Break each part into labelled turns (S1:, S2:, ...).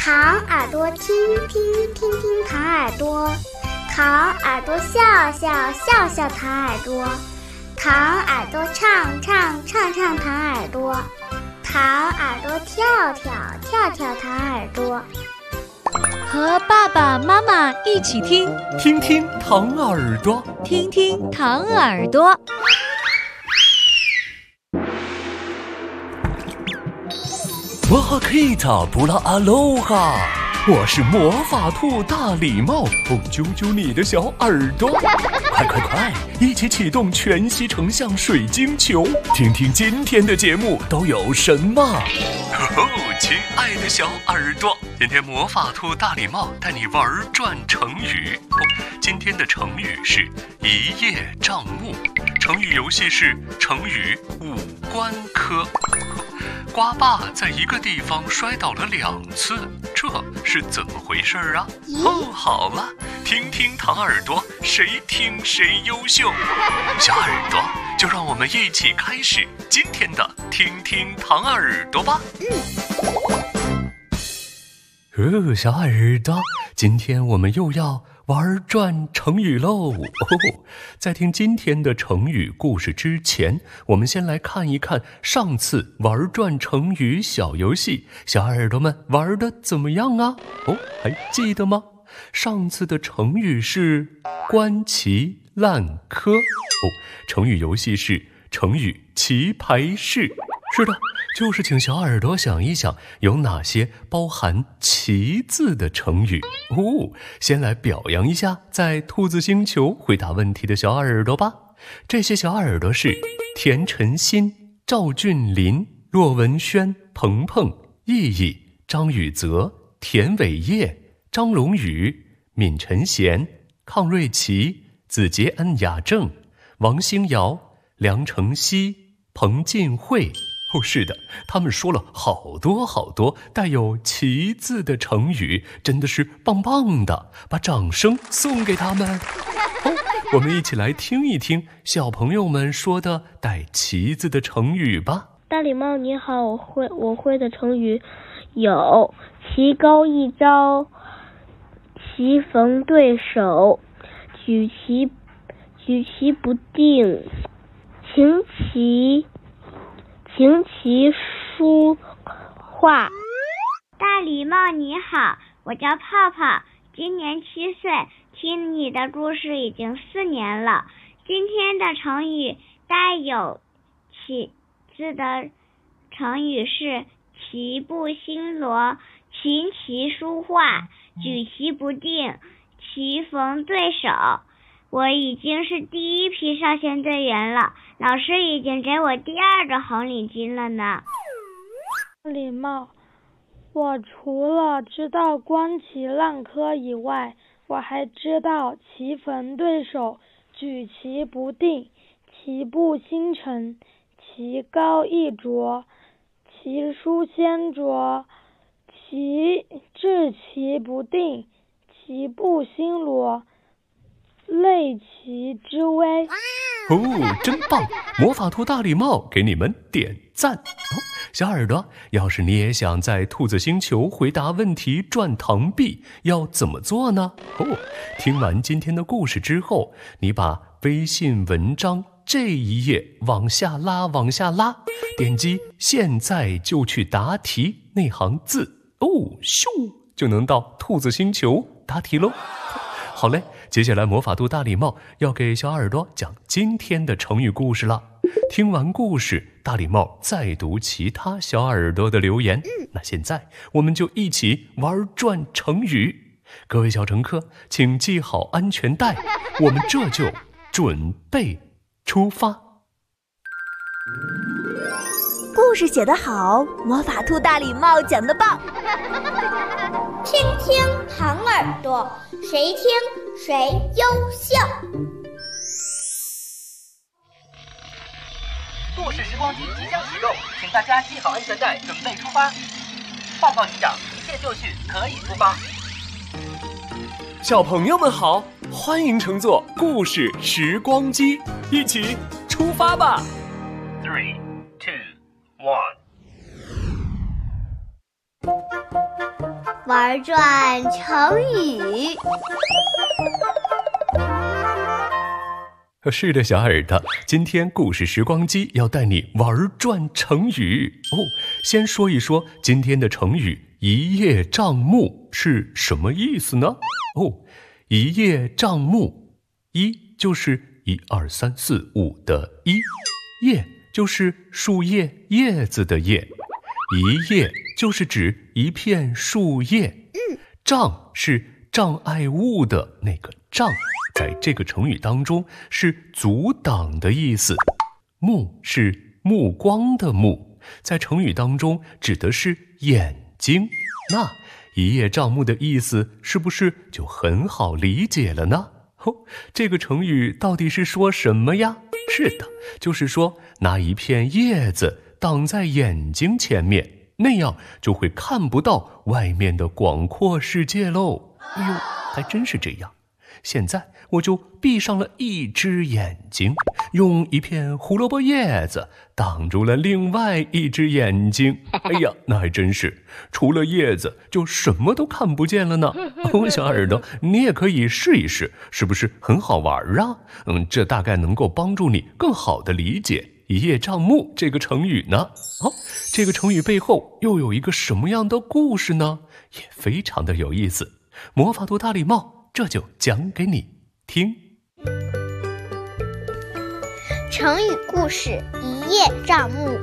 S1: 糖耳朵听听听听糖耳朵，糖耳朵笑笑笑笑糖耳朵，糖耳朵唱唱唱唱糖耳朵，糖耳朵跳跳跳跳糖耳朵。
S2: 和爸爸妈妈一起听，
S3: 听听糖耳朵，
S2: 听听糖耳朵。
S3: 哇哈克塔布拉阿罗哈，我是魔法兔大礼帽，揪揪你的小耳朵，快，一起启动全息成像水晶球，听听今天的节目都有什么。亲爱的小耳朵，今天魔法兔大礼帽带你玩转成语。今天的成语是一叶障目，成语游戏是成语五官科。瓜爸在一个地方摔倒了2次，这是怎么回事啊？好了，听听糖耳朵，谁听谁优秀。小耳朵，就让我们一起开始今天的听听糖耳朵吧。小耳朵，今天我们又要玩转成语喽！在听今天的成语故事之前，我们先来看一看上次玩转成语小游戏，小耳朵们玩得怎么样啊？还记得吗？上次的成语是观棋烂柯，成语游戏是成语棋牌室。是的，就是请小耳朵想一想有哪些包含棋字的成语。先来表扬一下在兔子星球回答问题的小耳朵吧。这些小耳朵是田晨鑫、赵俊林、骆文轩、鹏鹏、意义、张宇泽、田伟业、张龙宇、闵晨贤、抗瑞奇、子杰恩雅正、王星瑶、梁成熙、彭进慧。是的，他们说了好多带有棋字的成语，真的是棒棒的，把掌声送给他们。我们一起来听一听小朋友们说的带棋字的成语吧。
S4: 大礼帽你好，我会的成语有棋高一招、棋逢对手、举棋不定、琴棋书画。
S1: 大礼帽你好，我叫泡泡，今年7岁，听你的故事已经4年了。今天的成语带有棋字的成语是棋不兴罗、琴棋书画、举棋不定、棋逢对手。我已经是第1批少先队员了，老师已经给我第2个红领巾了呢。
S4: 礼貌，我除了知道观棋烂柯以外，我还知道棋逢对手、举棋不定、棋不兴晨、棋高一着、棋书先着、置棋不定、棋不兴罗、类棋之危。
S3: 真棒！魔法兔大礼帽给你们点赞。小耳朵，要是你也想在兔子星球回答问题赚糖币，要怎么做呢？听完今天的故事之后，你把微信文章这一页往下拉，点击现在就去答题那行字，咻就能到兔子星球答题喽。好嘞，接下来魔法兔大礼帽要给小耳朵讲今天的成语故事了。听完故事，大礼帽再读其他小耳朵的留言。那现在我们就一起玩转成语。各位小乘客，请系好安全带，我们这就准备出发。
S2: 故事写得好，魔法兔大礼帽讲得棒。
S1: 听听糖耳朵，谁听谁优秀。
S5: 故事时光机即将启动，请大家系好安全带，准备出发。报告机长，一切就绪，可以出发。
S3: 小朋友们好，欢迎乘坐故事时光机，一起出发吧。
S5: 3, 2, 1。
S1: 玩转成语。
S3: 是的，小耳朵，今天故事时光机要带你玩转成语哦。先说一说今天的成语一叶障目是什么意思呢？一叶障目，一就是1、2、3、4、5的一，叶就是树叶叶子的叶，一叶就是指一片树叶，障是障碍物的那个障，在这个成语当中是阻挡的意思。目是目光的目，在成语当中指的是眼睛。那一叶障目的意思是不是就很好理解了呢？这个成语到底是说什么呀？是的，就是说拿一片叶子挡在眼睛前面，那样就会看不到外面的广阔世界喽。哎呦，还真是这样。现在我就闭上了一只眼睛，用一片胡萝卜叶子挡住了另外一只眼睛。哎呀，那还真是，除了叶子就什么都看不见了呢。小耳朵，你也可以试一试，是不是很好玩啊？这大概能够帮助你更好地理解一叶障目这个成语呢。这个成语背后又有一个什么样的故事呢？也非常的有意思。魔法兔大礼帽这就讲给你听。
S1: 成语故事一叶障目。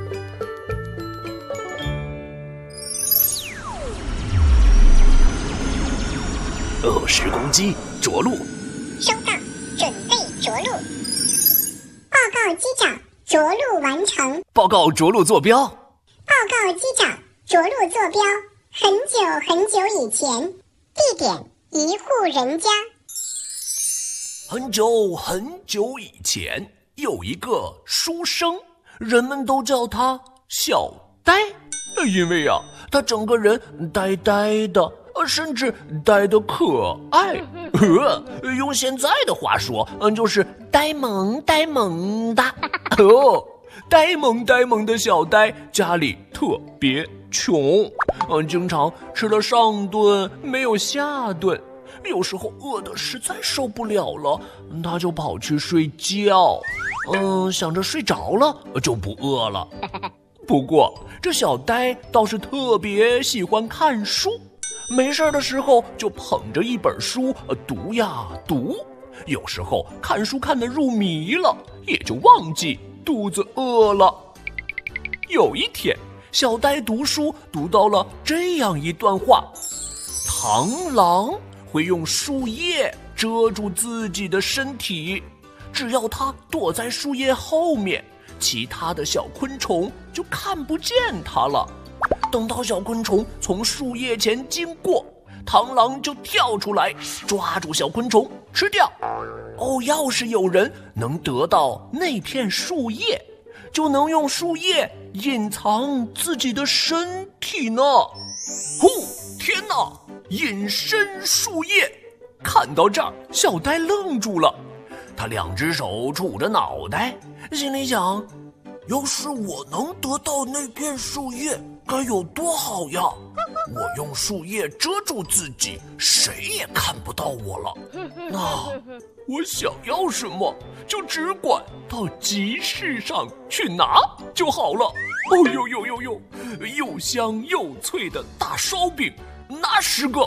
S3: 时光机着陆。
S6: 收到，准备着陆。报告机长，着陆完成。
S3: 报告着陆坐标。
S6: 报告机长，着陆坐标。很久很久以前，地点一户人家。
S7: 很久很久以前，有一个书生，人们都叫他小呆，因为他整个人呆呆的，甚至呆得可爱。用现在的话说，就是呆萌呆萌的。呆萌呆萌的小呆，家里特别穷，经常吃了上顿没有下顿。有时候饿得实在受不了了，他就跑去睡觉，想着睡着了就不饿了。不过这小呆倒是特别喜欢看书，没事的时候就捧着一本书读呀读，有时候看书看得入迷了，也就忘记肚子饿了。有一天，小呆读书读到了这样一段话：螳螂会用树叶遮住自己的身体，只要它躲在树叶后面，其他的小昆虫就看不见它了。等到小昆虫从树叶前经过，螳螂就跳出来抓住小昆虫吃掉。要是有人能得到那片树叶，就能用树叶隐藏自己的身体呢。天哪！隐身树叶！看到这儿，小呆愣住了，他2只手杵着脑袋，心里想：要是我能得到那片树叶，该有多好呀！我用树叶遮住自己，谁也看不到我了。那我想要什么，就只管到集市上去拿就好了。又香又脆的大烧饼，拿10个。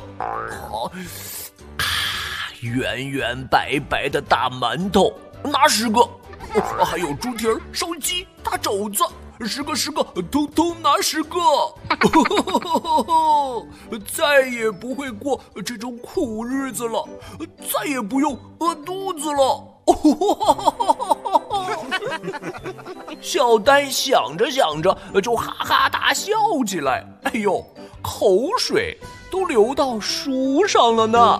S7: 圆圆白白的大馒头，拿10个。还有猪蹄儿、烧鸡、大肘子，10个，通通拿10个。再也不会过这种苦日子了，再也不用饿肚子了。小呆想着想着就哈哈大笑起来，口水都流到书上了呢。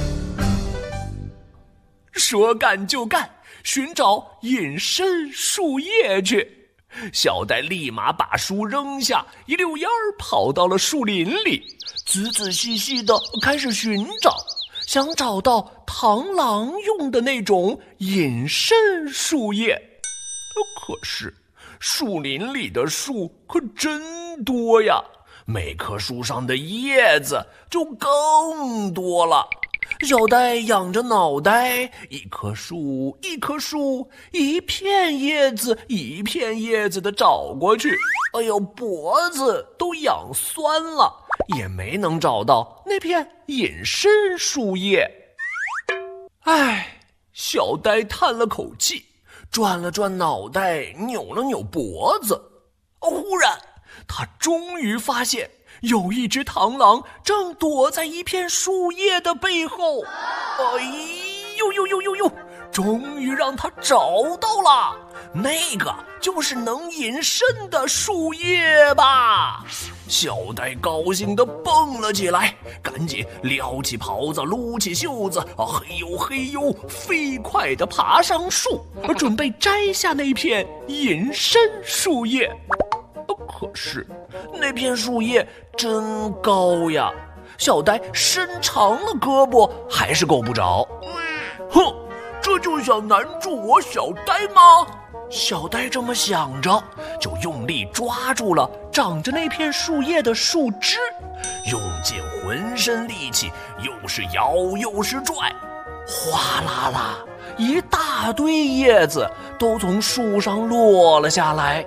S7: 说干就干，寻找隐身树叶去。小呆立马把书扔下，一溜烟儿跑到了树林里，仔仔细细地开始寻找，想找到螳螂用的那种隐身树叶。可是树林里的树可真多呀， 每棵树上的叶子就更多了。小呆仰着脑袋，一棵树一棵树，一片叶子一片叶子的找过去，哎呦，脖子都痒酸了，也没能找到那片隐身树叶。唉，小呆叹了口气，转了转脑袋，扭了扭脖子。忽然他终于发现有一只螳螂正躲在一片树叶的背后。哎呦，终于让他找到了，那个就是能隐身的树叶吧。小呆高兴地蹦了起来，赶紧撩起袍子，撸起袖子，嘿呦，飞快地爬上树，准备摘下那片隐身树叶。可是那片树叶真高呀，小呆伸长了胳膊还是够不着。哼，这就想难住我小呆吗？小呆这么想着，就用力抓住了长着那片树叶的树枝，用尽浑身力气，又是摇又是拽，哗啦啦，一大堆叶子都从树上落了下来。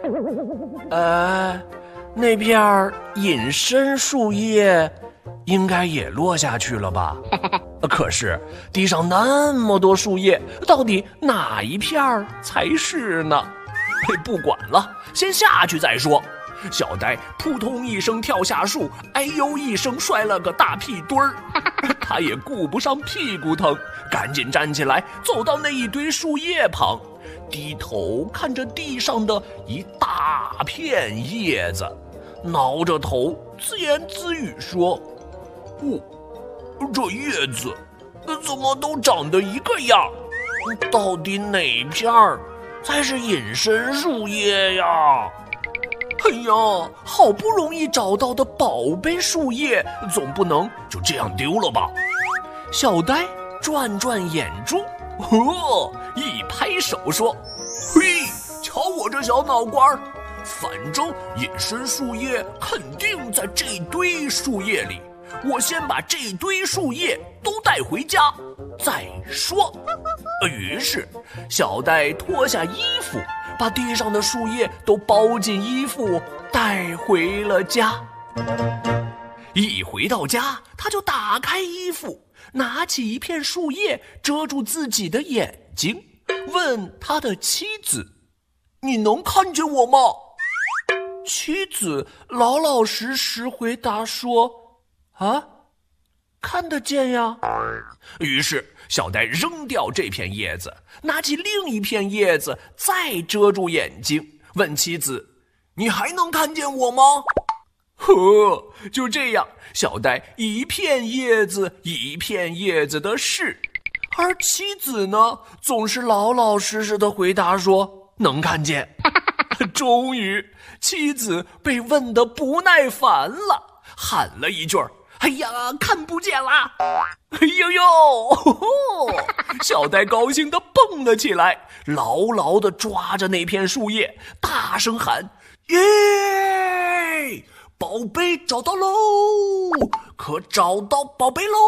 S7: 那片隐身树叶应该也落下去了吧？可是地上那么多树叶，到底哪一片才是呢？不管了，先下去再说。小呆扑通一声跳下树，哎呦一声摔了个大屁墩儿。他也顾不上屁股疼，赶紧站起来，走到那一堆树叶旁，低头看着地上的一大片叶子，挠着头自言自语说：这叶子怎么都长得一个样？到底哪片才是隐身树叶呀？哎呀，好不容易找到的宝贝树叶，总不能就这样丢了吧？小呆转转眼珠，一拍手说：嘿，瞧我这小脑瓜，反正隐身树叶肯定在这堆树叶里，我先把这堆树叶都带回家再说。于是小呆脱下衣服，把地上的树叶都包进衣服带回了家。一回到家，他就打开衣服，拿起一片树叶遮住自己的眼睛，问他的妻子：你能看见我吗？妻子老老实实回答说：看得见呀。于是小呆扔掉这片叶子，拿起另一片叶子再遮住眼睛，问妻子：你还能看见我吗？就这样，小呆一片叶子一片叶子的试，而妻子呢，总是老老实实的回答说能看见。终于妻子被问得不耐烦了，喊了一句：哎呀，看不见啦！哎呦呦！小呆高兴地蹦了起来，牢牢地抓着那片树叶，大声喊：耶！宝贝找到喽！可找到宝贝喽！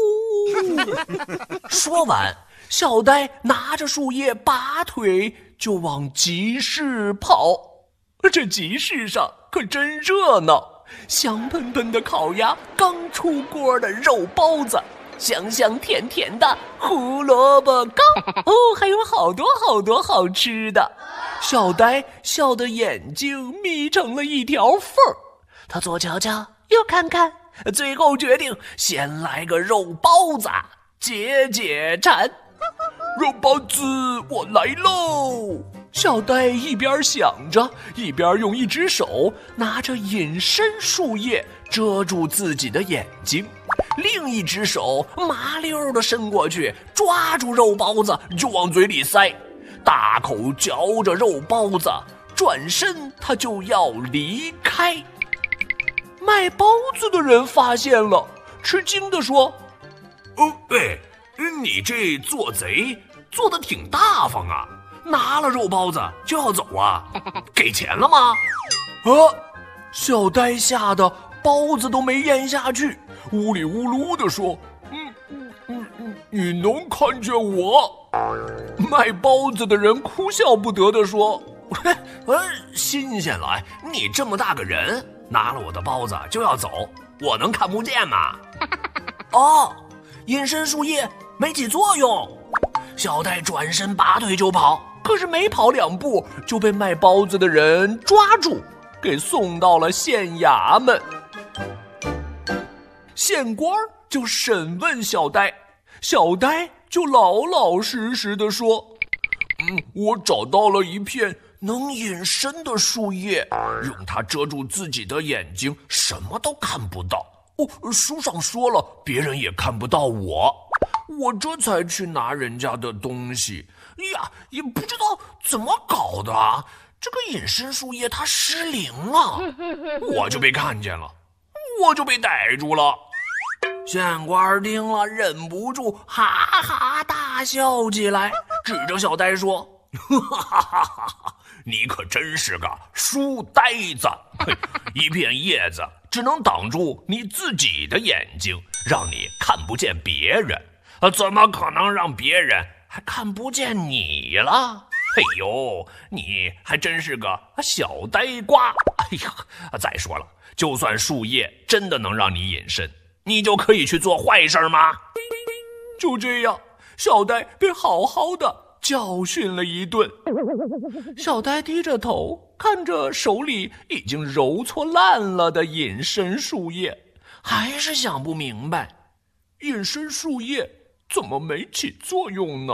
S7: 说完，小呆拿着树叶拔腿就往集市跑。这集市上可真热闹，香喷喷的烤鸭，刚出锅的肉包子，香香甜甜的胡萝卜糕，还有好多好多好吃的。小呆笑得眼睛眯成了一条缝儿，他左瞧瞧右看看，最后决定先来个肉包子解解馋。肉包子我来喽！小呆一边想着，一边用一只手拿着隐身树叶遮住自己的眼睛，另一只手麻溜地伸过去，抓住肉包子就往嘴里塞，大口嚼着肉包子，转身他就要离开。卖包子的人发现了，吃惊地说：你这做贼做得挺大方啊，拿了肉包子就要走啊？给钱了吗？小呆吓得包子都没咽下去，呜里呜噜地说：“你能看见我？”卖包子的人哭笑不得地说：“新鲜了，你这么大个人，拿了我的包子就要走，我能看不见吗？”哦，隐身树叶没起作用。小戴转身拔腿就跑，可是没跑2步就被卖包子的人抓住，给送到了县衙门。县官就审问小戴，小戴就老老实实地说：“我找到了一片能隐身的树叶，用它遮住自己的眼睛，什么都看不到。书上说了，别人也看不到我。我这才去拿人家的东西。呀，也不知道怎么搞的啊，这个隐身树叶它失灵了，我就被看见了，我就被逮住了。”县官听了忍不住哈哈大笑起来，指着小呆说：“哈哈哈，你可真是个书呆子！一片叶子只能挡住你自己的眼睛，让你看不见别人，怎么可能让别人还看不见你了？哎呦，你还真是个小呆瓜！哎呀，再说了，就算树叶真的能让你隐身，你就可以去做坏事吗？”就这样，小呆被好好的教训了一顿。小呆低着头看着手里已经揉搓烂了的隐身树叶，还是想不明白，隐身树叶怎么没起作用呢？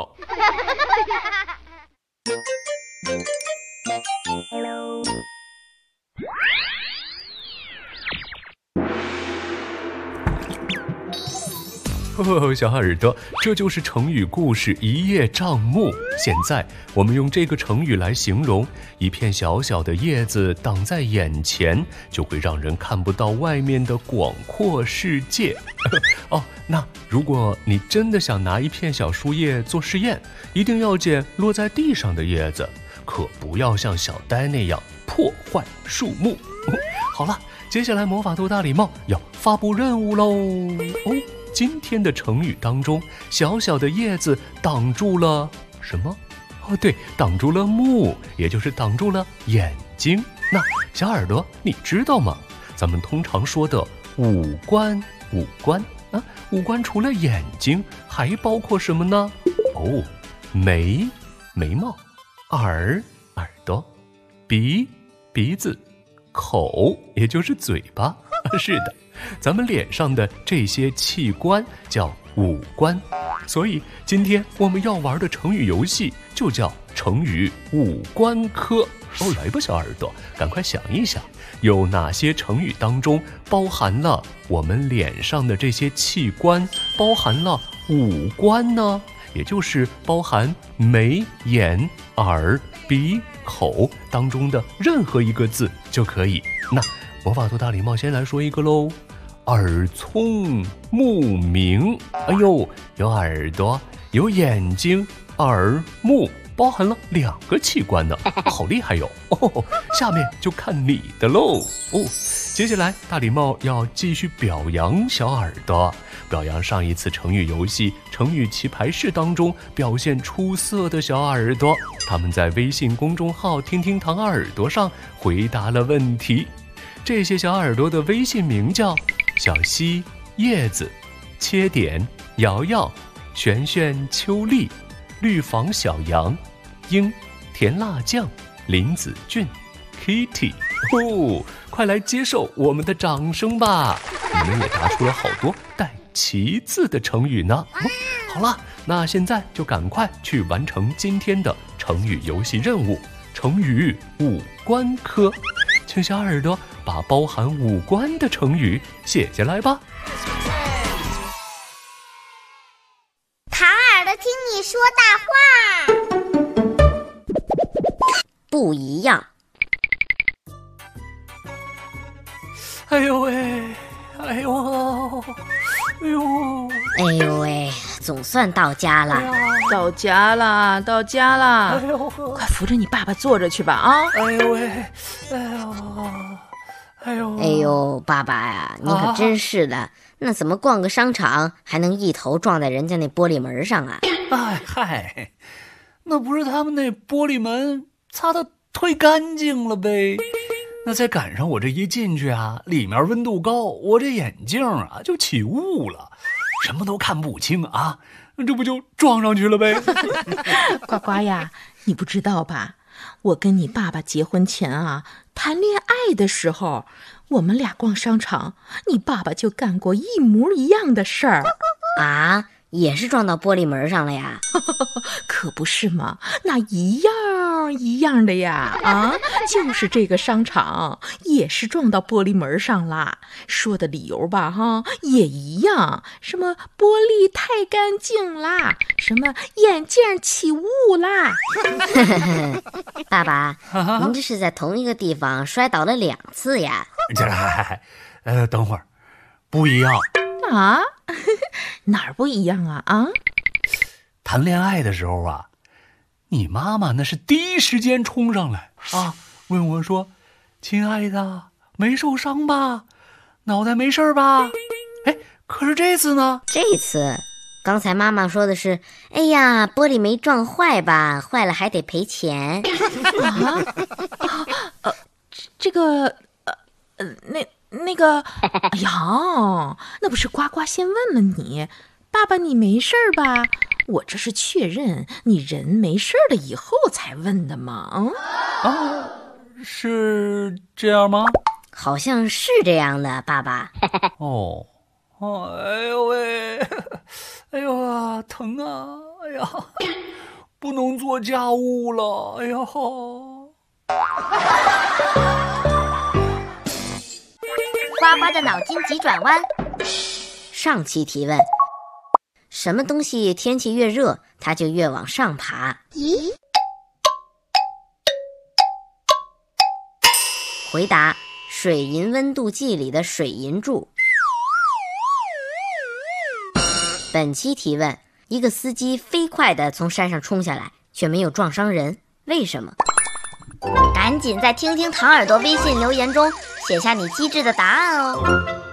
S3: 小耳朵，这就是成语故事一叶障目。现在我们用这个成语来形容一片小小的叶子挡在眼前，就会让人看不到外面的广阔世界。那如果你真的想拿一片小树叶做实验，一定要捡落在地上的叶子，可不要像小呆那样破坏树木。好了，接下来魔法兔大礼帽要发布任务喽。今天的成语当中，小小的叶子挡住了什么？对，挡住了目，也就是挡住了眼睛。那小耳朵，你知道吗？咱们通常说的五官啊，五官除了眼睛还包括什么呢？眉毛，耳朵，鼻子，口也就是嘴巴。是的，咱们脸上的这些器官叫五官，所以今天我们要玩的成语游戏就叫成语五官科。来吧，小耳朵，赶快想一想，有哪些成语当中包含了我们脸上的这些器官，包含了五官呢？也就是包含眉、眼、耳、鼻、口当中的任何一个字就可以。那魔法兔大礼帽先来说一个喽，耳聪目明。有耳朵，有眼睛，耳目包含了2个器官呢，好厉害哟！下面就看你的喽。接下来大礼帽要继续表扬小耳朵，表扬上一次成语游戏成语棋牌室当中表现出色的小耳朵，他们在微信公众号听听糖耳朵上回答了问题。这些小耳朵的微信名叫小溪、叶子、切点、瑶瑶、璇璇、秋丽、绿房小羊、鹰、甜辣酱、林子俊、Kitty。快来接受我们的掌声吧！你们也答出了好多带奇字的成语呢。好了，那现在就赶快去完成今天的成语游戏任务，成语五官科。请小耳朵把包含五官的成语写下来吧。
S6: 唐耳朵听你说大话，
S2: 不一样。
S3: 哎呦喂，哎呦
S2: 喂，总算到家了。
S8: 到家啦！快扶着你爸爸坐着去吧啊！
S9: 哎呦，爸爸呀，你可真是的，那怎么逛个商场还能一头撞在人家那玻璃门上啊？
S3: 哎嗨，那不是他们那玻璃门擦得忒干净了呗？那再赶上我这一进去啊，里面温度高，我这眼镜啊就起雾了，什么都看不清啊，这不就撞上去了呗？
S8: 呱呱呀，你不知道吧？我跟你爸爸结婚前啊，谈恋爱的时候，我们俩逛商场，你爸爸就干过一模一样的事儿。
S9: 啊，也是撞到玻璃门上了呀？
S8: 可不是嘛，那一样的呀！啊，就是这个商场也是撞到玻璃门上啦。说的理由吧，哈，也一样，什么玻璃太干净啦，什么眼镜起雾啦。
S9: 爸爸，您这是在同一个地方摔倒了2次呀？
S3: 等会儿，不一样
S8: 啊？哪儿不一样啊？啊？
S3: 谈恋爱的时候啊，你妈妈那是第一时间冲上来啊，问我说：“亲爱的，没受伤吧？脑袋没事吧？”哎，可是这次呢？
S9: 这次，刚才妈妈说的是：“哎呀，玻璃没撞坏吧？坏了还得赔钱。”
S8: 那个，哎呀，那不是呱呱先问了你，爸爸你没事吧？我这是确认你人没事了以后才问的嘛。
S3: 是这样吗？
S9: 好像是这样的，爸爸。
S3: 哎呦喂，哎呦啊，疼啊！哎呀，不能做家务了！哎呀。
S9: 呱呱的脑筋急转弯。上期提问：什么东西天气越热，它就越往上爬？咦？回答：水银温度计里的水银柱。本期提问：一个司机飞快地从山上冲下来，却没有撞伤人，为什么？赶紧在听听唐耳朵微信留言中写下你机智的答案哦。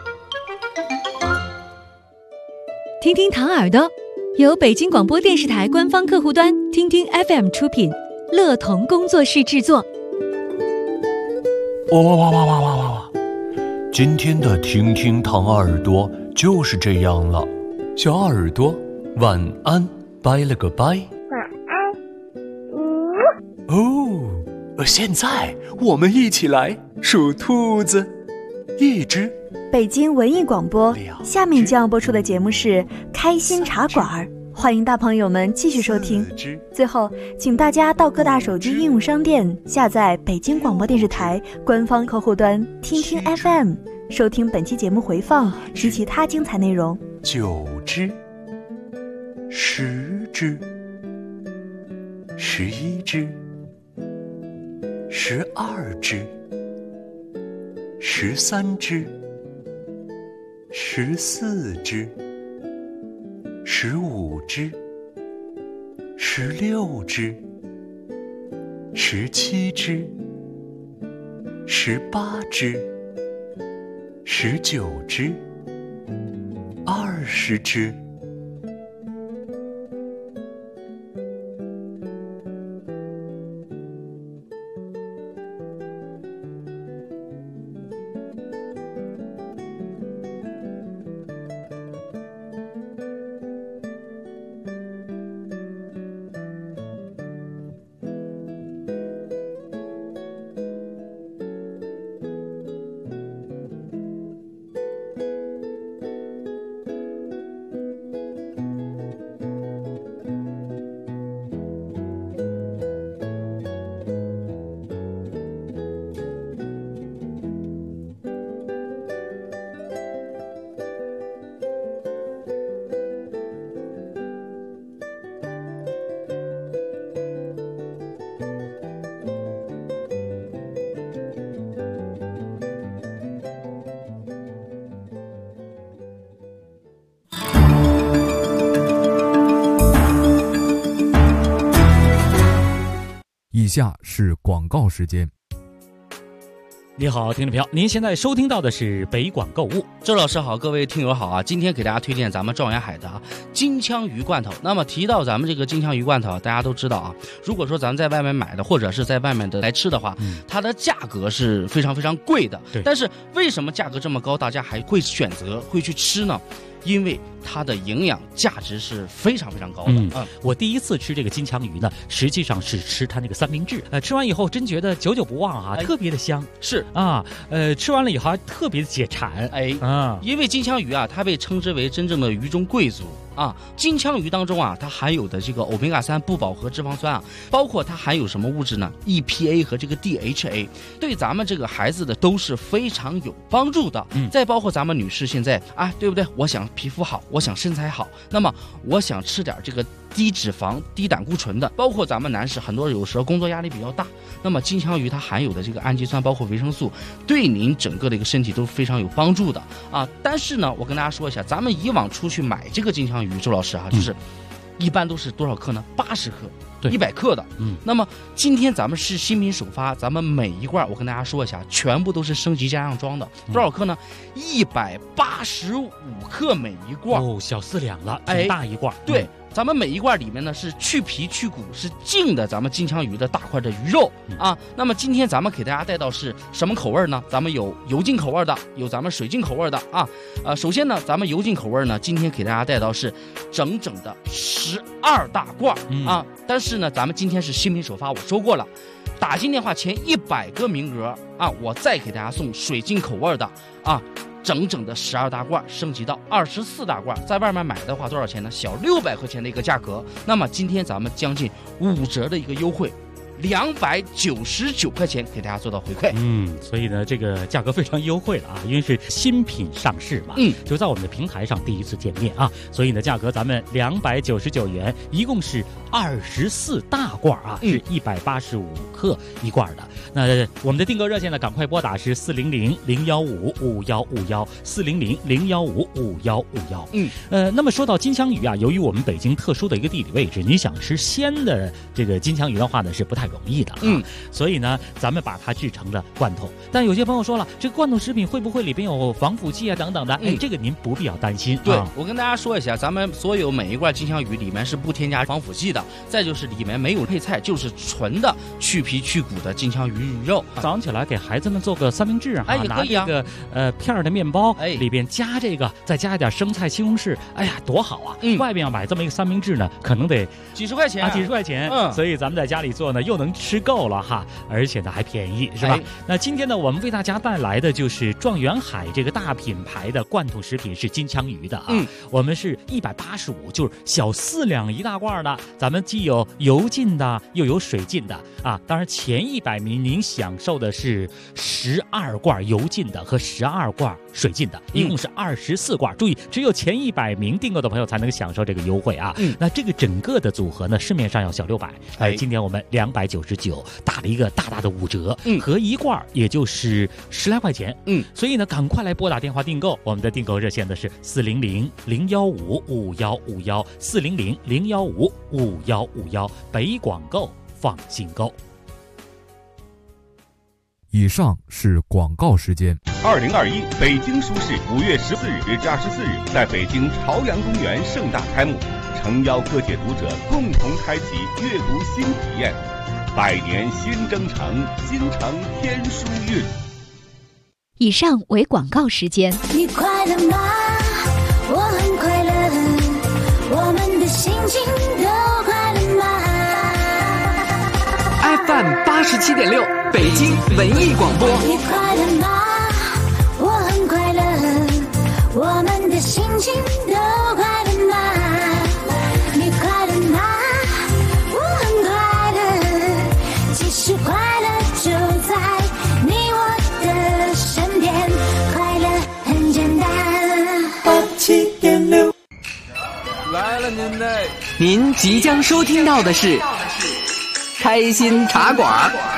S10: 听听唐耳朵由北京广播电视台官方客户端听听 FM 出品，乐童工作室制作。
S3: 哇！今天的听听唐耳朵就是这样了，小耳朵晚安，拜了个拜。
S6: 晚安。
S3: 现在我们一起来数兔子。1只。
S2: 北京文艺广播，下面将要播出的节目是开心茶馆，欢迎大朋友们继续收听。最后，请大家到各大手机应用商店下载北京广播电视台官方客户端听听 FM， 收听本期节目回放及其他精彩内容。
S3: 9只。10只。11只。12只。13只。14只。15只。16只。17只。18只。19只。20只。
S11: 以下是广告时间。 你好，听众朋友，您现在收听到的是北广购物。
S12: 周老师好，各位听友好啊！今天给大家推荐咱们状元海的金枪鱼罐头。那么提到咱们这个金枪鱼罐头，大家都知道啊，如果说咱们在外面买的，或者是在外面的来吃的话，它的价格是非常非常贵的。但是为什么价格这么高，大家还会选择会去吃呢？因为它的营养价值是非常非常高的。
S11: 我第一次吃这个金枪鱼呢，实际上是吃它那个三明治。吃完以后真觉得久久不忘啊，特别的香。
S12: 是
S11: 啊，吃完了以后还特别的解馋。
S12: 因为金枪鱼啊，它被称之为真正的鱼中贵族啊。金枪鱼当中啊，它含有的这个欧米伽3不饱和脂肪酸啊，包括它含有什么物质呢 ？EPA 和这个 DHA， 对咱们这个孩子的都是非常有帮助的。再包括咱们女士现在啊，对不对？我想皮肤好，我想身材好，那么我想吃点这个低脂肪、低胆固醇的。包括咱们男士，很多有时候工作压力比较大，那么金枪鱼它含有的这个氨基酸，包括维生素，对您整个的一个身体都非常有帮助的啊。但是呢，我跟大家说一下，咱们以往出去买这个金枪鱼，周老师啊，就是一般都是多少克呢？80克。100克的，那么今天咱们是新品首发，咱们每一罐我跟大家说一下，全部都是升级加上装的，多少克呢？185克每一罐，
S11: 小4两了，挺大一罐。
S12: 对，咱们每一罐里面呢是去皮去骨，是净的咱们金枪鱼的大块的鱼肉啊。那么今天咱们给大家带到是什么口味呢？咱们有油浸口味的，有咱们水浸口味的啊。首先呢，咱们油浸口味呢，今天给大家带到是整整的12大罐啊。但是呢，咱们今天是新品首发，我说过了，打进电话前100个名额啊，我再给大家送水晶口味的啊，整整的12大罐，升级到24大罐，在外面买的话多少钱呢？小600块钱的一个价格。那么今天咱们将近5折的一个优惠。299块钱给大家做到回馈，
S11: 所以呢，这个价格非常优惠了啊，因为是新品上市嘛，就在我们的平台上第一次见面啊，所以呢，价格咱们299元，一共是24大罐啊，是185克一罐的。那我们的订购热线呢，赶快拨打是400-015-5151，400-015-5151。那么说到金枪鱼啊，由于我们北京特殊的一个地理位置，你想吃鲜的这个金枪鱼的话呢，是不太容易的所以呢，咱们把它制成了罐头。但有些朋友说了，这个罐头食品会不会里边有防腐剂啊等等的？这个您不必要担心。
S12: 对，我跟大家说一下，咱们所有每一罐金枪鱼里面是不添加防腐剂的，再就是里面没有配菜，就是纯的去皮去骨的金枪鱼肉。
S11: 早上起来给孩子们做个三明治啊，
S12: 也可以啊，
S11: 拿这个片的面包，里边加这个，再加一点生菜、西红柿，哎呀，多好啊！外边要买这么一个三明治呢，可能得
S12: 几十块钱
S11: 啊，几十块钱。所以咱们在家里做呢，又能吃够了哈，而且呢还便宜，是吧？那今天呢，我们为大家带来的就是状元海这个大品牌的罐头食品是金枪鱼的啊。我们是185，就是小4两一大罐的。咱们既有油浸的，又有水浸的啊。当然前100名您享受的是12罐油浸的和12罐水浸的，一共是24罐。注意，只有前100名订购的朋友才能享受这个优惠啊。那这个整个的组合呢，市面上要小600，今天我们299打了一个大大的5折，合一罐也就是10来块钱。所以呢，赶快来拨打电话订购，我们的订购热线的是400-015-5151，400-015-5151，北广购放心购。
S13: 以上是广告时间。
S14: 2021北京书市5月14日至24日在北京朝阳公园盛大开幕，诚邀各界读者共同开启阅读新体验。百年新征程，京城天书韵。
S10: 以上为广告时间。
S15: 你快乐吗？我很快乐，我们的心情都快乐吗？
S16: FM 87.6北京文艺广播。
S15: 你快乐吗？我很快乐，我们的心情都快乐吗？你快乐吗？我很快乐，其实快乐就在你我的身边，快乐很简单。87.6
S16: 来了您即将收听到的是开心茶馆。